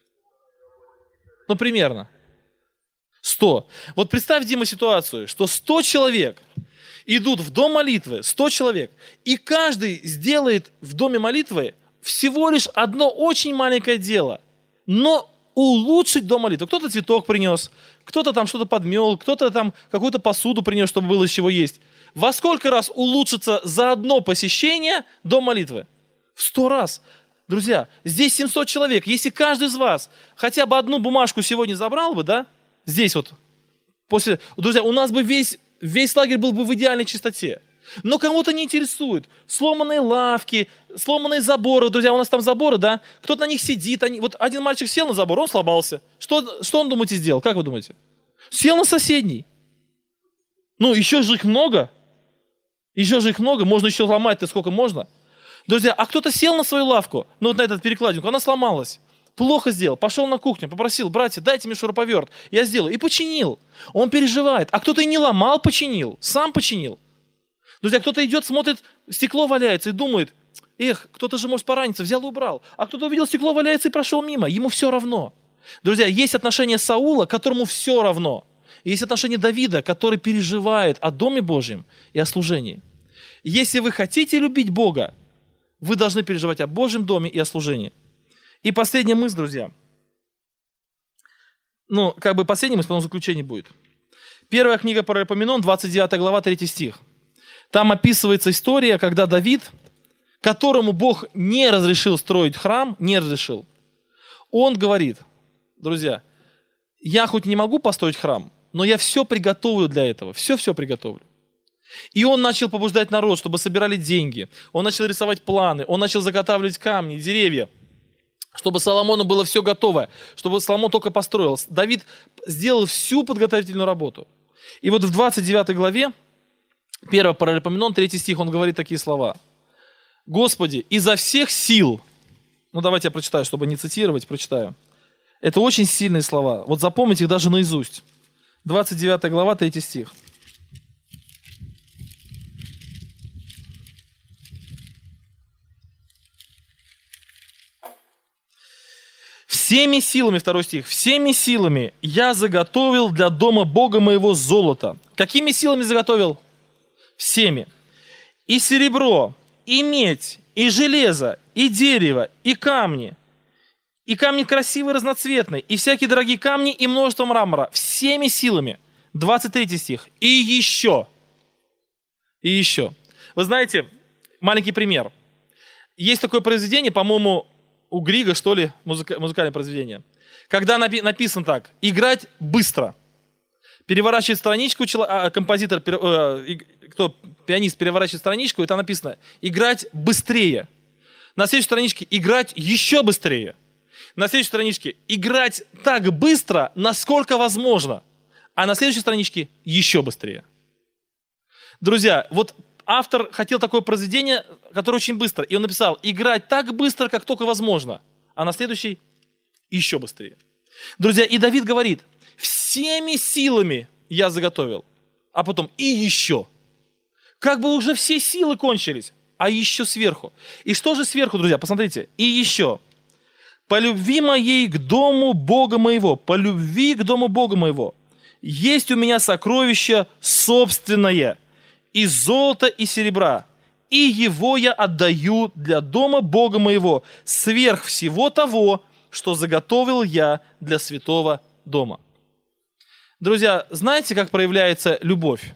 Ну, примерно. Сто. Вот представь, Дима, ситуацию, что сто человек идут в дом молитвы, сто человек, и каждый сделает в доме молитвы всего лишь одно очень маленькое дело, но улучшить до молитвы. Кто-то цветок принес, кто-то там что-то подмел, кто-то там какую-то посуду принес, чтобы было из чего есть. Во сколько раз улучшится за одно посещение до молитвы? В сто раз. Друзья, здесь семьсот человек. Если каждый из вас хотя бы одну бумажку сегодня забрал бы, да, здесь вот, после, друзья, у нас бы весь, весь лагерь был бы в идеальной чистоте. Но кому-то не интересует. Сломанные лавки, сломанные заборы. Друзья, у нас там заборы, да? Кто-то на них сидит. Они... Вот один мальчик сел на забор, он сломался. Что, что он, думаете, сделал? Как вы думаете? Сел на соседний. Ну, еще же их много. Еще же их много. Можно еще ломать-то сколько можно. Друзья, а кто-то сел на свою лавку, ну вот на этот перекладинку, она сломалась. Плохо сделал. Пошел на кухню, попросил: братья, дайте мне шуруповерт. Я сделаю. И починил. Он переживает. А кто-то и не ломал, починил. Сам починил. Друзья, кто-то идет, смотрит, стекло валяется и думает: эх, кто-то же может пораниться, взял и убрал. А кто-то увидел, стекло валяется и прошел мимо. Ему все равно. Друзья, есть отношение Саула, которому все равно. И есть отношение Давида, который переживает о Доме Божьем и о служении. Если вы хотите любить Бога, вы должны переживать о Божьем доме и о служении. И последняя мысль, друзья. Ну, как бы последняя мысль, потом заключение будет. Первая книга Паралипоменон, двадцать девятая глава, третий стих. Там описывается история, когда Давид, которому Бог не разрешил строить храм, не разрешил, он говорит: друзья, я хоть не могу построить храм, но я все приготовлю для этого, все-все приготовлю. И он начал побуждать народ, чтобы собирали деньги. Он начал рисовать планы, он начал заготавливать камни, деревья, чтобы Соломону было все готово, чтобы Соломон только построил. Давид сделал всю подготовительную работу. И вот в двадцать девятой главе, первый Паралипоменон, третий стих, он говорит такие слова: «Господи, изо всех сил», ну давайте я прочитаю, чтобы не цитировать, прочитаю. Это очень сильные слова. Вот запомните их даже наизусть. двадцать девятая глава, третий стих. «Всеми силами», второй стих, «всеми силами я заготовил для дома Бога моего золото». Какими силами заготовил? Всеми. «И серебро, и медь, и железо, и дерево, и камни, и камни красивые, разноцветные, и всякие дорогие камни, и множество мрамора». Всеми силами. двадцать третий стих. «И еще». И еще. Вы знаете, маленький пример. Есть такое произведение, по-моему, у Грига, что ли, музыка, музыкальное произведение. Когда напи- написано так: играть быстро. Переворачивает страничку, а, композитор, э, кто, пианист переворачивает страничку, и там написано: играть быстрее. На следующей страничке: играть еще быстрее. На следующей страничке: играть так быстро, насколько возможно. А на следующей страничке: еще быстрее. Друзья, вот автор хотел такое произведение, которое очень быстро. И он написал: играть так быстро, как только возможно. А на следующий еще быстрее. Друзья, и Давид говорит: всеми силами я заготовил. А потом: и еще. Как бы уже все силы кончились, а еще сверху. И что же сверху, друзья? Посмотрите. И еще. По любви моей к дому Бога моего, по любви к дому Бога моего, есть у меня сокровище собственное, из золота и серебра, и его я отдаю для дома Бога моего, сверх всего того, что заготовил я для святого дома». Друзья, знаете, как проявляется любовь?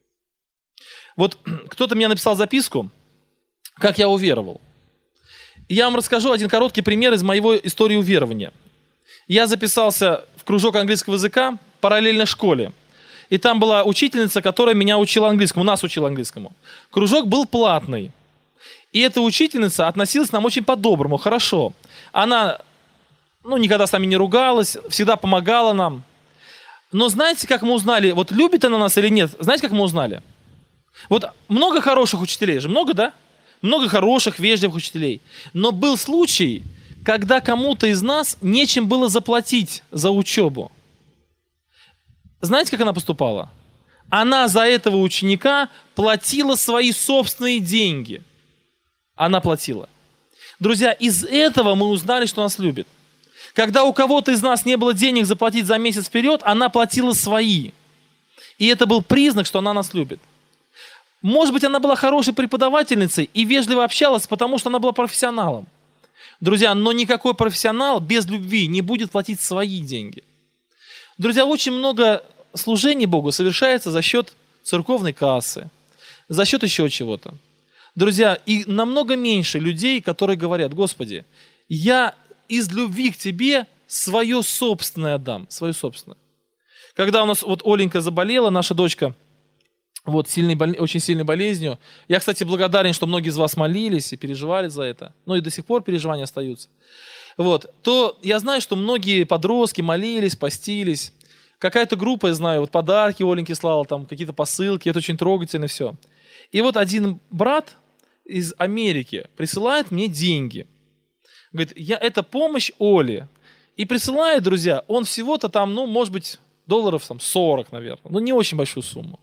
Вот кто-то мне написал записку, как я уверовал. Я вам расскажу один короткий пример из моего истории уверования. Я записался в кружок английского языка параллельно школе. И там была учительница, которая меня учила английскому, нас учила английскому. Кружок был платный. И эта учительница относилась к нам очень по-доброму, хорошо. Она, ну, никогда с нами не ругалась, всегда помогала нам. Но знаете, как мы узнали, вот любит она нас или нет? Знаете, как мы узнали? Вот много хороших учителей же, много, да? Много хороших, вежливых учителей. Но был случай, когда кому-то из нас нечем было заплатить за учебу. Знаете, как она поступала? Она за этого ученика платила свои собственные деньги. Она платила. Друзья, из этого мы узнали, что нас любит. Когда у кого-то из нас не было денег заплатить за месяц вперед, она платила свои. И это был признак, что она нас любит. Может быть, она была хорошей преподавательницей и вежливо общалась, потому что она была профессионалом. Друзья, но никакой профессионал без любви не будет платить свои деньги. Друзья, очень много служений Богу совершается за счет церковной кассы, за счет еще чего-то. Друзья, и намного меньше людей, которые говорят: Господи, я из любви к Тебе свое собственное отдам, свое собственное. Когда у нас вот Оленька заболела, наша дочка, вот, сильной, очень сильной болезнью. Я, кстати, благодарен, что многие из вас молились и переживали за это. Ну и до сих пор переживания остаются. Вот, то я знаю, что многие подростки молились, постились. Какая-то группа, я знаю, вот подарки Оленьке слала, там какие-то посылки, это очень трогательно все. И вот один брат из Америки присылает мне деньги. Говорит, я, это помощь Оле. И присылает, друзья, он всего-то там, ну, может быть, долларов там сорок, наверное. Ну, не очень большую сумму.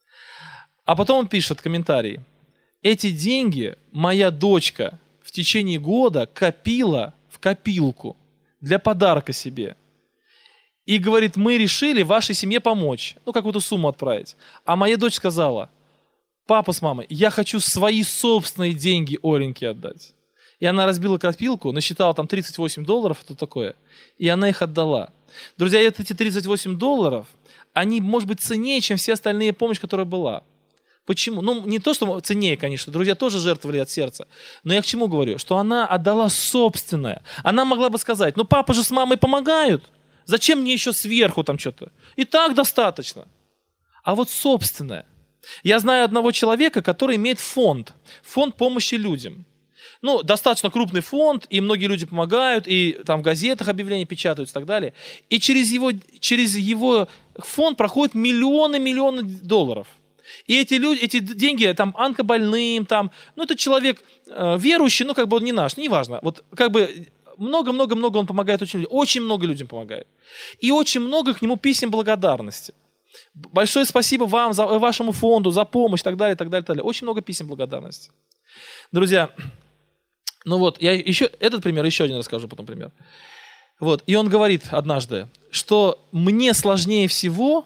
А потом он пишет комментарий. Эти деньги моя дочка в течение года копила в копилку для подарка себе. И говорит, мы решили вашей семье помочь. Ну, какую-то сумму отправить. А моя дочь сказала, папа с мамой, я хочу свои собственные деньги Оленьке отдать. И она разбила копилку, насчитала там тридцать восемь долларов, это такое, и она их отдала. Друзья, эти тридцать восемь долларов, они, может быть, ценнее, чем все остальные помощь, которая была. Почему? Ну, не то, что ценнее, конечно, друзья тоже жертвовали от сердца. Но я к чему говорю? Что она отдала собственное. Она могла бы сказать, ну, папа же с мамой помогают, зачем мне еще сверху там что-то? И так достаточно. А вот собственное. Я знаю одного человека, который имеет фонд, фонд помощи людям. Ну, достаточно крупный фонд, и многие люди помогают, и там в газетах объявления печатаются и так далее. И через его, через его фонд проходят миллионы-миллионы долларов. И эти люди, эти деньги там онкобольным, там, ну, это человек э, верующий, ну, как бы он не наш, неважно. Вот как бы много-много-много он помогает очень людям, очень много людям помогает. И очень много к нему писем благодарности. Большое спасибо вам, за, вашему фонду, за помощь, и так далее, и так далее, и так далее. Очень много писем благодарности. Друзья, ну вот, я еще, этот пример, еще один расскажу потом пример. Вот, и он говорит однажды, что мне сложнее всего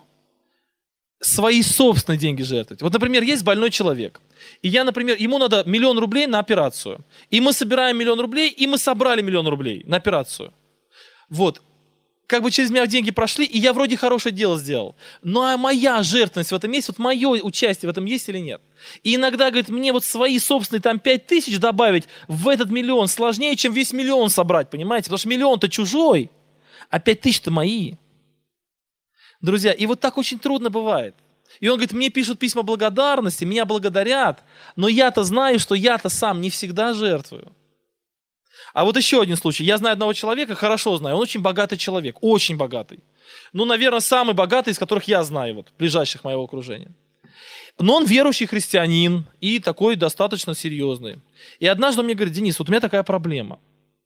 свои собственные деньги жертвовать. Вот, например, есть больной человек, и я, например, ему надо миллион рублей на операцию, и мы собираем миллион рублей, и мы собрали миллион рублей на операцию. Вот, как бы через меня деньги прошли, и я вроде хорошее дело сделал. Ну, а моя жертвенность в этом есть, вот мое участие в этом есть или нет? И иногда, говорит, мне вот свои собственные там пять тысяч добавить в этот миллион сложнее, чем весь миллион собрать, понимаете? Потому что миллион-то чужой, а пять тысяч-то мои. Друзья, и вот так очень трудно бывает. И он говорит, мне пишут письма благодарности, меня благодарят, но я-то знаю, что я-то сам не всегда жертвую. А вот еще один случай. Я знаю одного человека, хорошо знаю, он очень богатый человек, очень богатый. Ну, наверное, самый богатый, из которых я знаю, вот, ближайших моего окружения. Но он верующий христианин и такой достаточно серьезный. И однажды он мне говорит, Денис, вот у меня такая проблема.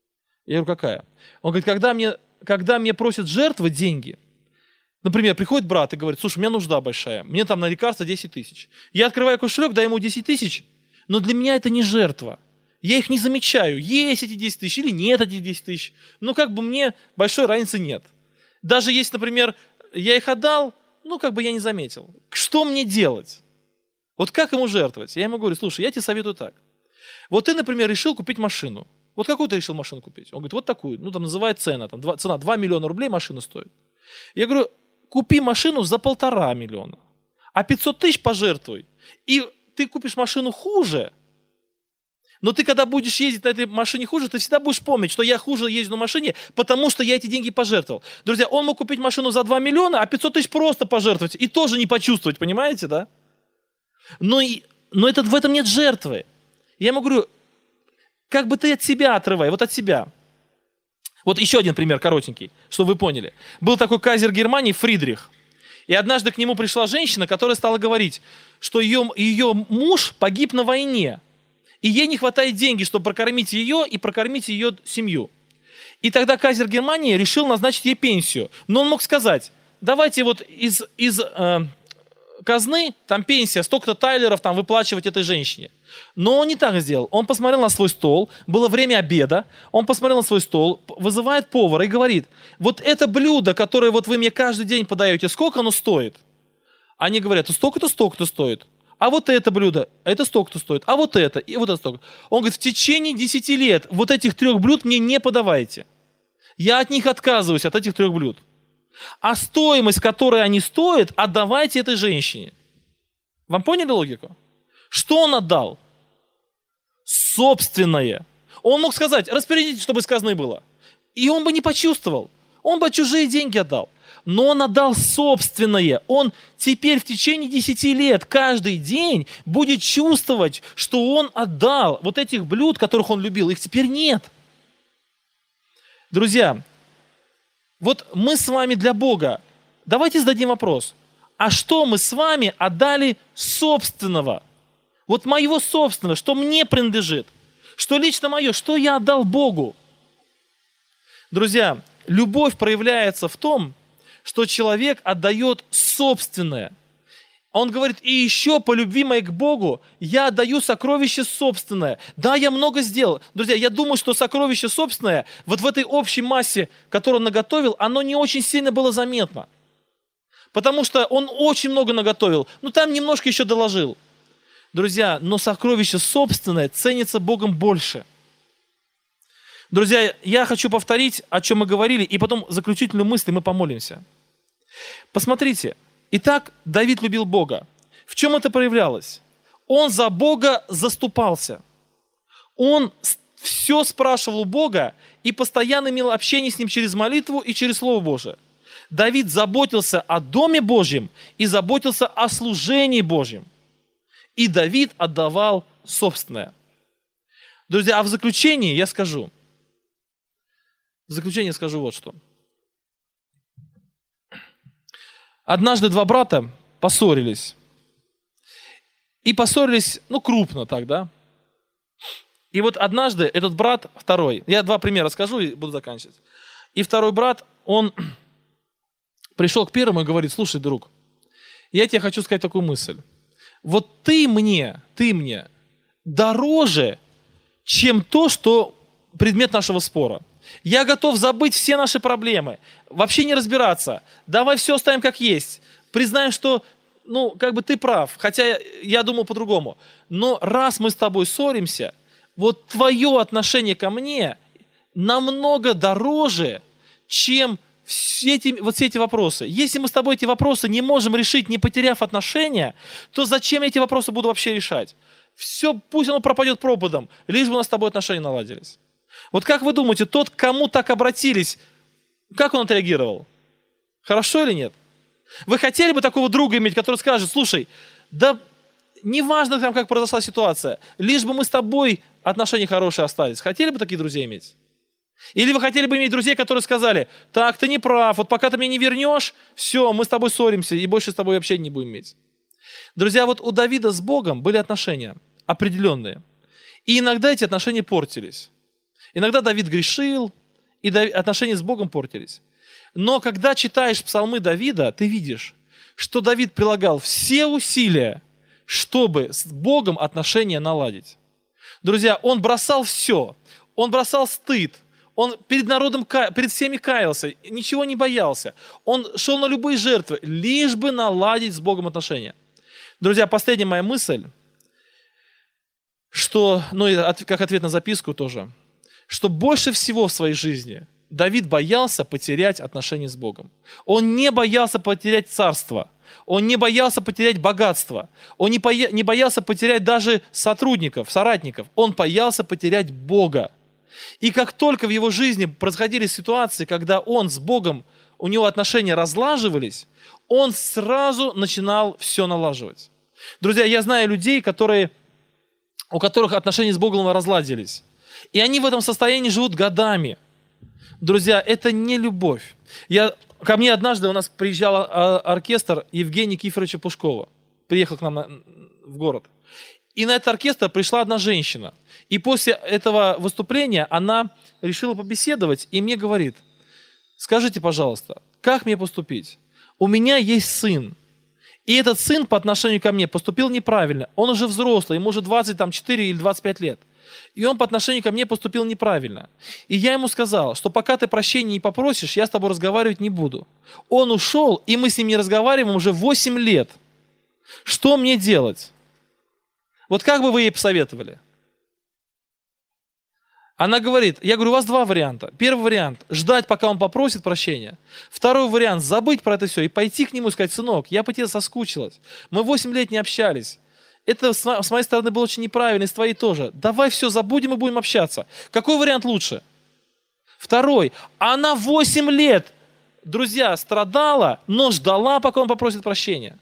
Я говорю, какая? Он говорит, когда мне, когда мне просят жертвовать деньги, например, приходит брат и говорит, слушай, у меня нужда большая, мне там на лекарства десять тысяч. Я открываю кошелек, даю ему десять тысяч, но для меня это не жертва. Я их не замечаю, есть эти десять тысяч или нет этих десять тысяч. Ну, как бы мне большой разницы нет. Даже если, например, я их отдал, ну, как бы я не заметил. Что мне делать? Вот как ему жертвовать? Я ему говорю, слушай, я тебе советую так. Вот ты, например, решил купить машину. Вот какую ты решил машину купить? Он говорит, вот такую. Ну, там называет цена. Там, два, цена два миллиона рублей машина стоит. Я говорю, купи машину за полтора миллиона, а пятьсот тысяч пожертвуй. И ты купишь машину хуже, но ты, когда будешь ездить на этой машине хуже, ты всегда будешь помнить, что я хуже езжу на машине, потому что я эти деньги пожертвовал. Друзья, он мог купить машину за два миллиона, а пятьсот тысяч просто пожертвовать и тоже не почувствовать, понимаете, да? Но, и, но это, в этом нет жертвы. Я ему говорю, как бы ты от себя отрывай, вот от себя. Вот еще один пример коротенький, чтобы вы поняли. Был такой кайзер Германии Фридрих. И однажды к нему пришла женщина, которая стала говорить, что ее, ее муж погиб на войне. И ей не хватает денег, чтобы прокормить ее и прокормить ее семью. И тогда кайзер Германии решил назначить ей пенсию. Но он мог сказать, давайте вот из, из э, казны, там пенсия, столько-то тайлеров там выплачивать этой женщине. Но он не так сделал. Он посмотрел на свой стол, было время обеда, он посмотрел на свой стол, вызывает повара и говорит, вот это блюдо, которое вот вы мне каждый день подаете, сколько оно стоит? Они говорят, столько-то, столько-то стоит. а вот это блюдо, это столько-то стоит, а вот это, и вот это столько. Он говорит, в течение десяти лет вот этих трех блюд мне не подавайте. Я от них отказываюсь, от этих трех блюд. А стоимость, которой они стоят, отдавайте этой женщине. Вам поняли логику? Что он отдал? Собственное. Он мог сказать, распорядитесь, чтобы из казны было. И он бы не почувствовал. Он бы чужие деньги отдал. Но он отдал собственное. Он теперь в течение десяти лет каждый день будет чувствовать, что он отдал вот этих блюд, которых он любил. Их теперь нет. Друзья, вот мы с вами для Бога. Давайте зададим вопрос. А что мы с вами отдали собственного? Вот моего собственного, что мне принадлежит, что лично мое, что я отдал Богу. Друзья, любовь проявляется в том, что человек отдает собственное. Он говорит, и еще по любви моей к Богу я отдаю сокровище собственное. Да, я много сделал. Друзья, я думаю, что сокровище собственное, вот в этой общей массе, которую он наготовил, оно не очень сильно было заметно. Потому что он очень много наготовил, но там немножко еще доложил. Друзья, но сокровище собственное ценится Богом больше. Друзья, я хочу повторить, о чем мы говорили, и потом заключительную мысль, и мы помолимся. Посмотрите, итак, Давид любил Бога. В чем это проявлялось? Он за Бога заступался. Он все спрашивал у Бога и постоянно имел общение с Ним через молитву и через Слово Божие. Давид заботился о Доме Божьем и заботился о служении Божьем. И Давид отдавал собственное. Друзья, а в заключении я скажу, в заключение скажу вот что. Однажды два брата поссорились. И поссорились, ну, крупно так, да? И вот однажды этот брат, второй, я два примера скажу и буду заканчивать. И второй брат, он пришел к первому и говорит, слушай, друг, я тебе хочу сказать такую мысль. Вот ты мне, ты мне дороже, чем то, что предмет нашего спора. Я готов забыть все наши проблемы, вообще не разбираться. Давай все оставим как есть. Признаем, что, ну, как бы ты прав, хотя я думал по-другому. Но раз мы с тобой ссоримся, вот твое отношение ко мне намного дороже, чем все эти, вот все эти вопросы. Если мы с тобой эти вопросы не можем решить, не потеряв отношения, то зачем я эти вопросы буду вообще решать? Все, пусть оно пропадет пропадом, лишь бы у нас с тобой отношения наладились. Вот как вы думаете, тот, к кому так обратились, как он отреагировал? Хорошо или нет? Вы хотели бы такого друга иметь, который скажет, слушай, да неважно, там, как произошла ситуация, лишь бы мы с тобой отношения хорошие остались. Хотели бы таких друзей иметь? Или вы хотели бы иметь друзей, которые сказали, так, ты не прав, вот пока ты меня не вернешь, все, мы с тобой ссоримся и больше с тобой вообще не будем иметь. Друзья, вот у Давида с Богом были отношения определенные. И иногда эти отношения портились. Иногда Давид грешил, и отношения с Богом портились. Но когда читаешь псалмы Давида, ты видишь, что Давид прилагал все усилия, чтобы с Богом отношения наладить. Друзья, он бросал все. Он бросал стыд. Он перед народом, перед всеми каялся, ничего не боялся. Он шел на любые жертвы, лишь бы наладить с Богом отношения. Друзья, последняя моя мысль, что, ну и как ответ на записку тоже, что больше всего в своей жизни Давид боялся потерять отношения с Богом. Он не боялся потерять царство. Он не боялся потерять богатство. Он не, боя... не боялся потерять даже сотрудников, соратников. Он боялся потерять Бога. И как только в его жизни происходили ситуации, когда он с Богом, у него отношения разлаживались, он сразу начинал все налаживать. Друзья, я знаю людей, которые, у которых отношения с Богом разладились. И они в этом состоянии живут годами. Друзья, это не любовь. Я, ко мне однажды у нас приезжал оркестр Евгения Никифоровича Пушкова. Приехал к нам на, в город. И на этот оркестр пришла одна женщина. И после этого выступления она решила побеседовать и мне говорит, скажите, пожалуйста, как мне поступить? У меня есть сын. И этот сын по отношению ко мне поступил неправильно. Он уже взрослый, ему уже двадцать четыре или двадцать пять лет. И он по отношению ко мне поступил неправильно. И я ему сказал, что пока ты прощения не попросишь, я с тобой разговаривать не буду. Он ушел, и мы с ним не разговариваем уже восемь лет. Что мне делать? Вот как бы вы ей посоветовали? Она говорит, я говорю, у вас два варианта. Первый вариант, ждать, пока он попросит прощения. Второй вариант, забыть про это все и пойти к нему и сказать, сынок, я по тебе соскучилась. Мы восемь лет не общались. Это с мо- с моей стороны было очень неправильно, и с твоей тоже. Давай все забудем и будем общаться. Какой вариант лучше? Второй, она восемь лет, друзья, страдала, но ждала, пока он попросит прощения.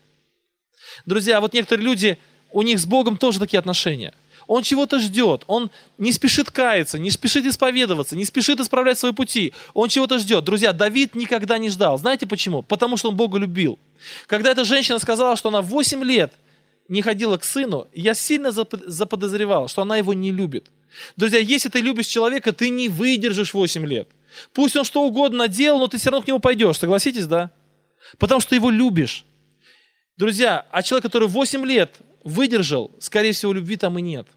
Друзья, вот некоторые люди, у них с Богом тоже такие отношения. Он чего-то ждет, он не спешит каяться, не спешит исповедоваться, не спешит исправлять свои пути. Он чего-то ждет. Друзья, Давид никогда не ждал. Знаете почему? Потому что он Бога любил. Когда эта женщина сказала, что она восемь лет не ходила к сыну, я сильно запод- заподозревал, что она его не любит. Друзья, если ты любишь человека, ты не выдержишь восемь лет. Пусть он что угодно делал, но ты все равно к нему пойдешь. Согласитесь, да? Потому что ты его любишь. Друзья, а человек, который восемь лет выдержал, скорее всего, любви там и нет.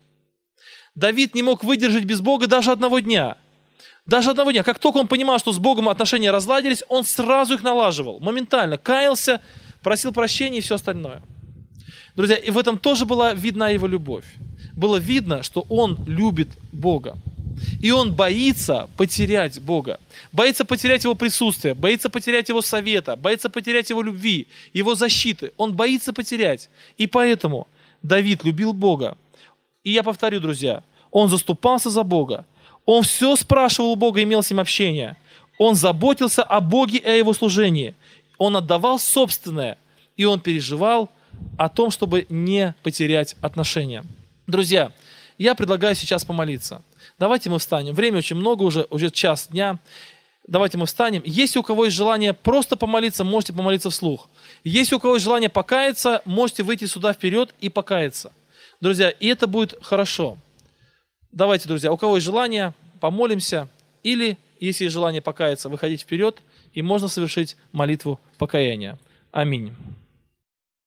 Давид не мог выдержать без Бога даже одного дня. Даже одного дня. Как только он понимал, что с Богом отношения разладились, он сразу их налаживал. Моментально. Каялся, просил прощения и все остальное. Друзья, и в этом тоже была видна его любовь. Было видно, что он любит Бога. И он боится потерять Бога. Боится потерять его присутствие, боится потерять его совета, боится потерять его любви, его защиты. Он боится потерять. И поэтому Давид любил Бога. И я повторю, друзья, он заступался за Бога. Он все спрашивал у Бога, имел с ним общение. Он заботился о Боге и о его служении. Он отдавал собственное. И он переживал о том, чтобы не потерять отношения. Друзья, я предлагаю сейчас помолиться. Давайте мы встанем. Время очень много уже, уже час дня. Давайте мы встанем. Если у кого есть желание просто помолиться, можете помолиться вслух. Если у кого есть желание покаяться, можете выйти сюда вперед и покаяться. Друзья, и это будет хорошо. Давайте, друзья, у кого есть желание, помолимся. Или, если есть желание покаяться, выходить вперед, и можно совершить молитву покаяния. Аминь.